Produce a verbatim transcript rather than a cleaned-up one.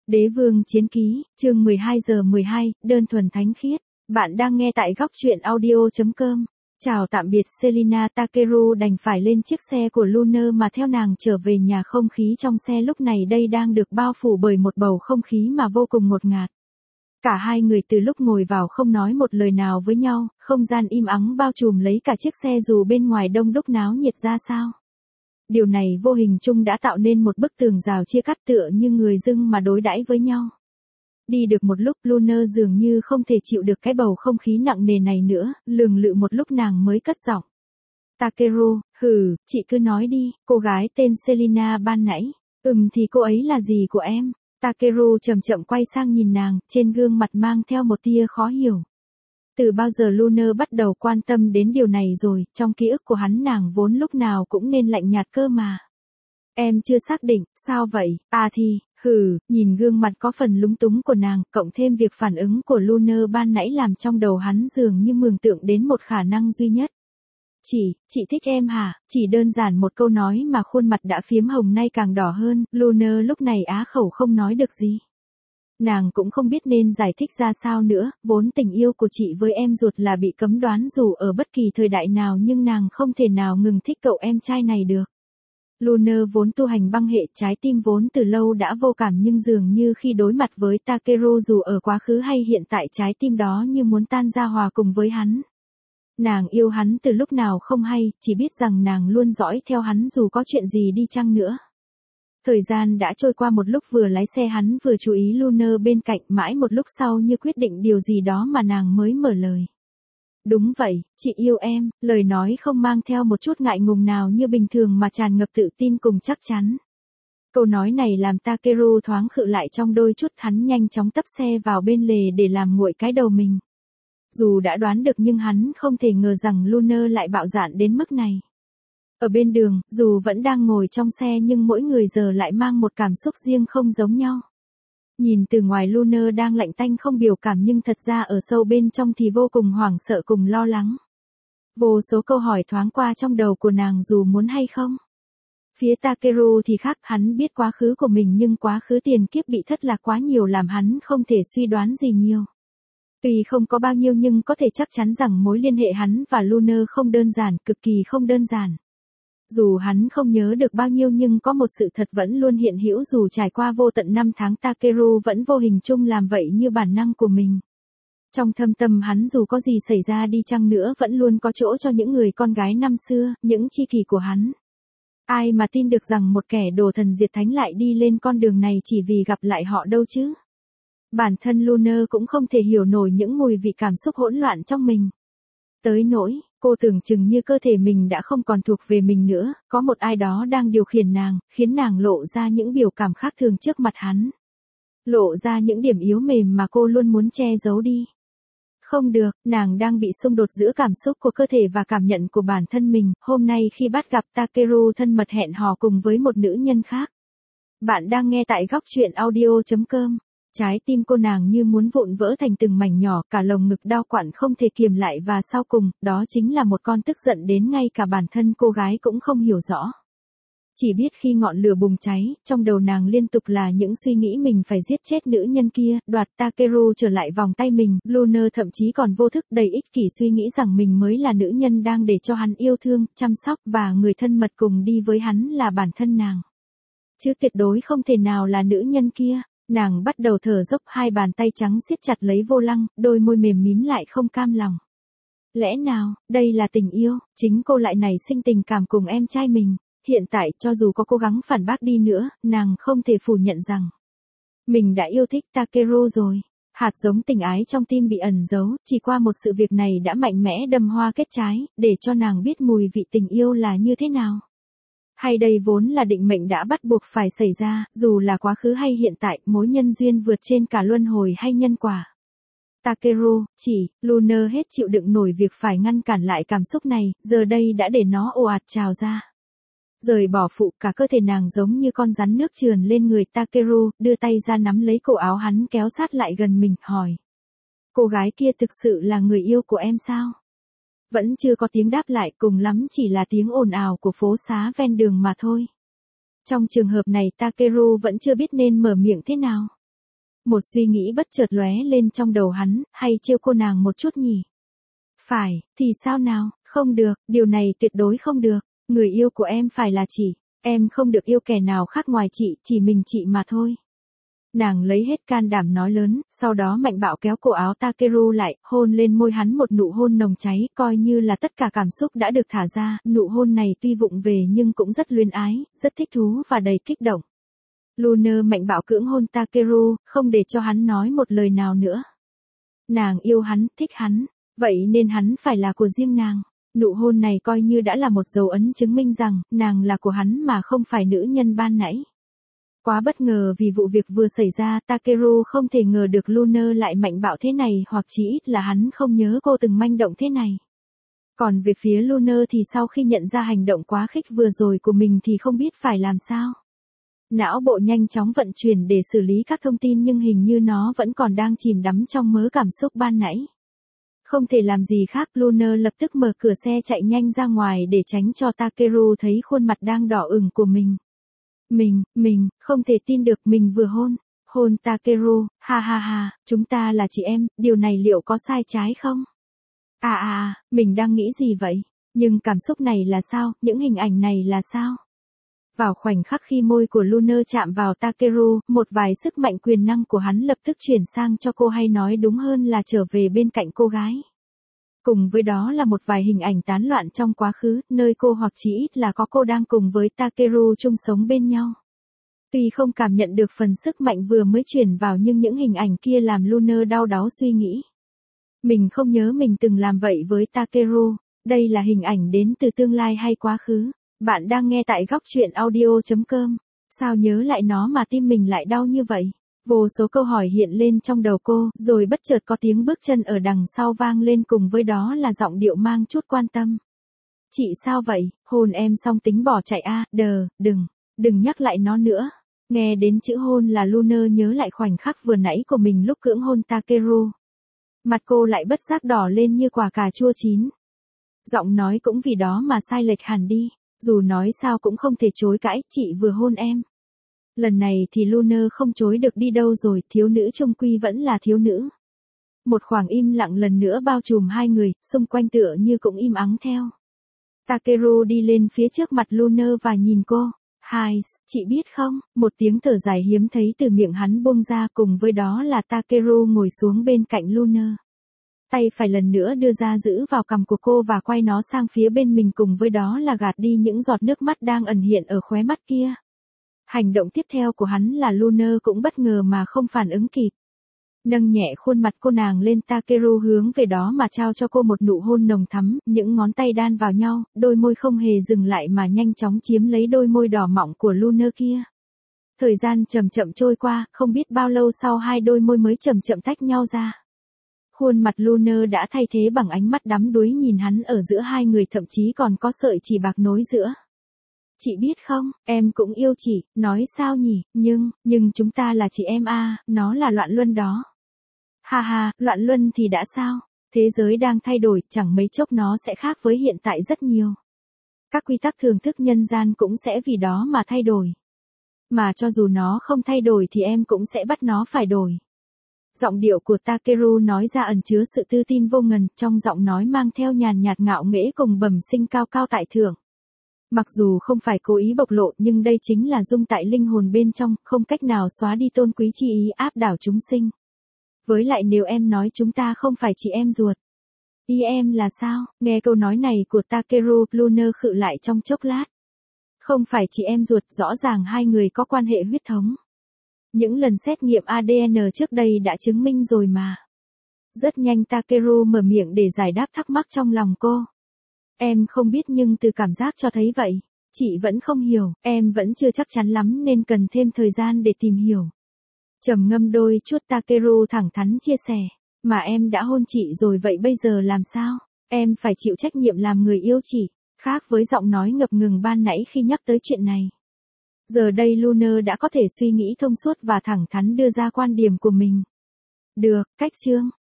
Đế vương chiến ký, chương mười hai giờ mười hai, đơn thuần thánh khiết. Bạn đang nghe tại góc truyện audio chấm com. Chào tạm biệt Selina. Takeru đành phải lên chiếc xe của Lunar mà theo nàng trở về nhà. Không khí trong xe lúc này đây đang được bao phủ bởi một bầu không khí mà vô cùng ngột ngạt. Cả hai người từ lúc ngồi vào không nói một lời nào với nhau, không gian im ắng bao trùm lấy cả chiếc xe dù bên ngoài đông đúc náo nhiệt ra sao. Điều này vô hình chung đã tạo nên một bức tường rào chia cắt tựa như người dưng mà đối đãi với nhau. Đi được một lúc Lunar dường như không thể chịu được cái bầu không khí nặng nề này nữa, lường lự một lúc nàng mới cất giọng. Takeru, hừ, chị cứ nói đi, cô gái tên Selina ban nãy, ừm thì cô ấy là gì của em? Takeru chậm chậm quay sang nhìn nàng, trên gương mặt mang theo một tia khó hiểu. Từ bao giờ Lunar bắt đầu quan tâm đến điều này rồi, trong ký ức của hắn nàng vốn lúc nào cũng nên lạnh nhạt cơ mà. Em chưa xác định, sao vậy, à thì, hừ, nhìn gương mặt có phần lúng túng của nàng, cộng thêm việc phản ứng của Lunar ban nãy làm trong đầu hắn dường như mường tượng đến một khả năng duy nhất. Chị, chị thích em hả? Chỉ đơn giản một câu nói mà khuôn mặt đã phiếm hồng nay càng đỏ hơn, Lunar lúc này á khẩu không nói được gì. Nàng cũng không biết nên giải thích ra sao nữa, vốn tình yêu của chị với em ruột là bị cấm đoán dù ở bất kỳ thời đại nào nhưng nàng không thể nào ngừng thích cậu em trai này được. Lunar vốn tu hành băng hệ, trái tim vốn từ lâu đã vô cảm nhưng dường như khi đối mặt với Takeru dù ở quá khứ hay hiện tại trái tim đó như muốn tan ra hòa cùng với hắn. Nàng yêu hắn từ lúc nào không hay, chỉ biết rằng nàng luôn dõi theo hắn dù có chuyện gì đi chăng nữa. Thời gian đã trôi qua một lúc vừa lái xe hắn vừa chú ý Lunar bên cạnh mãi một lúc sau như quyết định điều gì đó mà nàng mới mở lời. Đúng vậy, chị yêu em, lời nói không mang theo một chút ngại ngùng nào như bình thường mà tràn ngập tự tin cùng chắc chắn. Câu nói này làm Takeru thoáng khựng lại trong đôi chút, hắn nhanh chóng tấp xe vào bên lề để làm nguội cái đầu mình. Dù đã đoán được nhưng hắn không thể ngờ rằng Lunar lại bạo dạn đến mức này. Ở bên đường, dù vẫn đang ngồi trong xe nhưng mỗi người giờ lại mang một cảm xúc riêng không giống nhau. Nhìn từ ngoài Lunar đang lạnh tanh không biểu cảm nhưng thật ra ở sâu bên trong thì vô cùng hoảng sợ cùng lo lắng. Vô số câu hỏi thoáng qua trong đầu của nàng dù muốn hay không. Phía Takeru thì khác, hắn biết quá khứ của mình nhưng quá khứ tiền kiếp bị thất lạc quá nhiều làm hắn không thể suy đoán gì nhiều. Tuy không có bao nhiêu nhưng có thể chắc chắn rằng mối liên hệ hắn và Lunar không đơn giản, cực kỳ không đơn giản. Dù hắn không nhớ được bao nhiêu nhưng có một sự thật vẫn luôn hiện hữu dù trải qua vô tận năm tháng Takeru vẫn vô hình chung làm vậy như bản năng của mình. Trong thâm tâm hắn dù có gì xảy ra đi chăng nữa vẫn luôn có chỗ cho những người con gái năm xưa, những tri kỷ của hắn. Ai mà tin được rằng một kẻ đồ thần diệt thánh lại đi lên con đường này chỉ vì gặp lại họ đâu chứ. Bản thân Lunar cũng không thể hiểu nổi những mùi vị cảm xúc hỗn loạn trong mình. Tới nỗi, cô tưởng chừng như cơ thể mình đã không còn thuộc về mình nữa, có một ai đó đang điều khiển nàng, khiến nàng lộ ra những biểu cảm khác thường trước mặt hắn. Lộ ra những điểm yếu mềm mà cô luôn muốn che giấu đi. Không được, nàng đang bị xung đột giữa cảm xúc của cơ thể và cảm nhận của bản thân mình, hôm nay khi bắt gặp Takeru thân mật hẹn hò cùng với một nữ nhân khác. Bạn đang nghe tại góc truyện audio chấm com. Trái tim cô nàng như muốn vụn vỡ thành từng mảnh nhỏ, cả lồng ngực đau quặn không thể kiềm lại và sau cùng, đó chính là một con tức giận đến ngay cả bản thân cô gái cũng không hiểu rõ. Chỉ biết khi ngọn lửa bùng cháy, trong đầu nàng liên tục là những suy nghĩ mình phải giết chết nữ nhân kia, đoạt Takeru trở lại vòng tay mình, Lunar thậm chí còn vô thức đầy ích kỷ suy nghĩ rằng mình mới là nữ nhân đang để cho hắn yêu thương, chăm sóc và người thân mật cùng đi với hắn là bản thân nàng. Chứ tuyệt đối không thể nào là nữ nhân kia. Nàng bắt đầu thở dốc, hai bàn tay trắng siết chặt lấy vô lăng, đôi môi mềm mím lại không cam lòng. Lẽ nào, đây là tình yêu, chính cô lại nảy sinh tình cảm cùng em trai mình. Hiện tại, cho dù có cố gắng phản bác đi nữa, nàng không thể phủ nhận rằng mình đã yêu thích Takeru rồi. Hạt giống tình ái trong tim bị ẩn giấu, chỉ qua một sự việc này đã mạnh mẽ đâm hoa kết trái, để cho nàng biết mùi vị tình yêu là như thế nào. Hay đây vốn là định mệnh đã bắt buộc phải xảy ra, dù là quá khứ hay hiện tại, mối nhân duyên vượt trên cả luân hồi hay nhân quả. Takeru, chỉ, Lunar hết chịu đựng nổi việc phải ngăn cản lại cảm xúc này, giờ đây đã để nó ồ ạt trào ra. Rời bỏ phụ, cả cơ thể nàng giống như con rắn nước trườn lên người Takeru, đưa tay ra nắm lấy cổ áo hắn kéo sát lại gần mình, hỏi. Cô gái kia thực sự là người yêu của em sao? Vẫn chưa có tiếng đáp lại, cùng lắm chỉ là tiếng ồn ào của phố xá ven đường mà thôi. Trong trường hợp này Takeru vẫn chưa biết nên mở miệng thế nào. Một suy nghĩ bất chợt lóe lên trong đầu hắn, hay trêu cô nàng một chút nhỉ? Phải, thì sao nào, không được, điều này tuyệt đối không được. Người yêu của em phải là chị, em không được yêu kẻ nào khác ngoài chị, chỉ mình chị mà thôi. Nàng lấy hết can đảm nói lớn, sau đó mạnh bạo kéo cổ áo Takeru lại, hôn lên môi hắn một nụ hôn nồng cháy, coi như là tất cả cảm xúc đã được thả ra, nụ hôn này tuy vụng về nhưng cũng rất luyến ái, rất thích thú và đầy kích động. Luna mạnh bạo cưỡng hôn Takeru, không để cho hắn nói một lời nào nữa. Nàng yêu hắn, thích hắn, vậy nên hắn phải là của riêng nàng. Nụ hôn này coi như đã là một dấu ấn chứng minh rằng, nàng là của hắn mà không phải nữ nhân ban nãy. Quá bất ngờ vì vụ việc vừa xảy ra, Takeru không thể ngờ được Luna lại mạnh bạo thế này, hoặc chỉ ít là hắn không nhớ cô từng manh động thế này. Còn về phía Luna thì sau khi nhận ra hành động quá khích vừa rồi của mình thì không biết phải làm sao. Não bộ nhanh chóng vận chuyển để xử lý các thông tin nhưng hình như nó vẫn còn đang chìm đắm trong mớ cảm xúc ban nãy. Không thể làm gì khác, Luna lập tức mở cửa xe chạy nhanh ra ngoài để tránh cho Takeru thấy khuôn mặt đang đỏ ửng của mình. Mình, mình, không thể tin được mình vừa hôn. Hôn Takeru, ha ha ha, chúng ta là chị em, điều này liệu có sai trái không? À à à, mình đang nghĩ gì vậy? Nhưng cảm xúc này là sao, những hình ảnh này là sao? Vào khoảnh khắc khi môi của Luna chạm vào Takeru, một vài sức mạnh quyền năng của hắn lập tức chuyển sang cho cô, hay nói đúng hơn là trở về bên cạnh cô gái. Cùng với đó là một vài hình ảnh tán loạn trong quá khứ, nơi cô hoặc chỉ ít là có cô đang cùng với Takeru chung sống bên nhau. Tuy không cảm nhận được phần sức mạnh vừa mới chuyển vào nhưng những hình ảnh kia làm Luna đau đáu suy nghĩ. Mình không nhớ mình từng làm vậy với Takeru, đây là hình ảnh đến từ tương lai hay quá khứ. Bạn đang nghe tại góc truyện audio chấm com. Sao nhớ lại nó mà tim mình lại đau như vậy? Vô số câu hỏi hiện lên trong đầu cô, rồi bất chợt có tiếng bước chân ở đằng sau vang lên, cùng với đó là giọng điệu mang chút quan tâm. Chị sao vậy, hôn em xong tính bỏ chạy à, đờ, đừng, đừng nhắc lại nó nữa. Nghe đến chữ hôn là Luna nhớ lại khoảnh khắc vừa nãy của mình lúc cưỡng hôn Takeru. Mặt cô lại bất giác đỏ lên như quả cà chua chín. Giọng nói cũng vì đó mà sai lệch hẳn đi. Dù nói sao cũng không thể chối cãi, chị vừa hôn em. Lần này thì Luna không chối được đi đâu rồi, thiếu nữ chung quy vẫn là thiếu nữ. Một khoảng im lặng lần nữa bao trùm hai người, xung quanh tựa như cũng im ắng theo. Takeru đi lên phía trước mặt Luna và nhìn cô. Hai, chị biết không, một tiếng thở dài hiếm thấy từ miệng hắn buông ra, cùng với đó là Takeru ngồi xuống bên cạnh Luna. Tay phải lần nữa đưa ra giữ vào cằm của cô và quay nó sang phía bên mình, cùng với đó là gạt đi những giọt nước mắt đang ẩn hiện ở khóe mắt kia. Hành động tiếp theo của hắn là Luna cũng bất ngờ mà không phản ứng kịp. Nâng nhẹ khuôn mặt cô nàng lên, Takeru hướng về đó mà trao cho cô một nụ hôn nồng thắm, những ngón tay đan vào nhau, đôi môi không hề dừng lại mà nhanh chóng chiếm lấy đôi môi đỏ mọng của Luna kia. Thời gian chậm chậm trôi qua, không biết bao lâu sau hai đôi môi mới chậm chậm tách nhau ra. Khuôn mặt Luna đã thay thế bằng ánh mắt đắm đuối nhìn hắn ở giữa hai người, thậm chí còn có sợi chỉ bạc nối giữa. Chị biết không, em cũng yêu chị, nói sao nhỉ, nhưng, nhưng chúng ta là chị em à, nó là loạn luân đó. Ha ha, loạn luân thì đã sao? Thế giới đang thay đổi, chẳng mấy chốc nó sẽ khác với hiện tại rất nhiều. Các quy tắc thường thức nhân gian cũng sẽ vì đó mà thay đổi. Mà cho dù nó không thay đổi thì em cũng sẽ bắt nó phải đổi. Giọng điệu của Takeru nói ra ẩn chứa sự tự tin vô ngần, trong giọng nói mang theo nhàn nhạt ngạo nghễ cùng bẩm sinh cao cao tại thượng. Mặc dù không phải cố ý bộc lộ nhưng đây chính là dung tại linh hồn bên trong, không cách nào xóa đi tôn quý chi ý áp đảo chúng sinh. Với lại nếu em nói chúng ta không phải chị em ruột. Ý em là sao? Nghe câu nói này của Takeru, Luna khựng lại trong chốc lát. Không phải chị em ruột, rõ ràng hai người có quan hệ huyết thống. Những lần xét nghiệm a đê en trước đây đã chứng minh rồi mà. Rất nhanh Takeru mở miệng để giải đáp thắc mắc trong lòng cô. Em không biết nhưng từ cảm giác cho thấy vậy. Chị vẫn không hiểu, em vẫn chưa chắc chắn lắm nên cần thêm thời gian để tìm hiểu. Trầm ngâm đôi chút, Takeru thẳng thắn chia sẻ. Mà em đã hôn chị rồi, vậy bây giờ làm sao? Em phải chịu trách nhiệm làm người yêu chị. Khác với giọng nói ngập ngừng ban nãy khi nhắc tới chuyện này. Giờ đây Luna đã có thể suy nghĩ thông suốt và thẳng thắn đưa ra quan điểm của mình. Được, cách chương.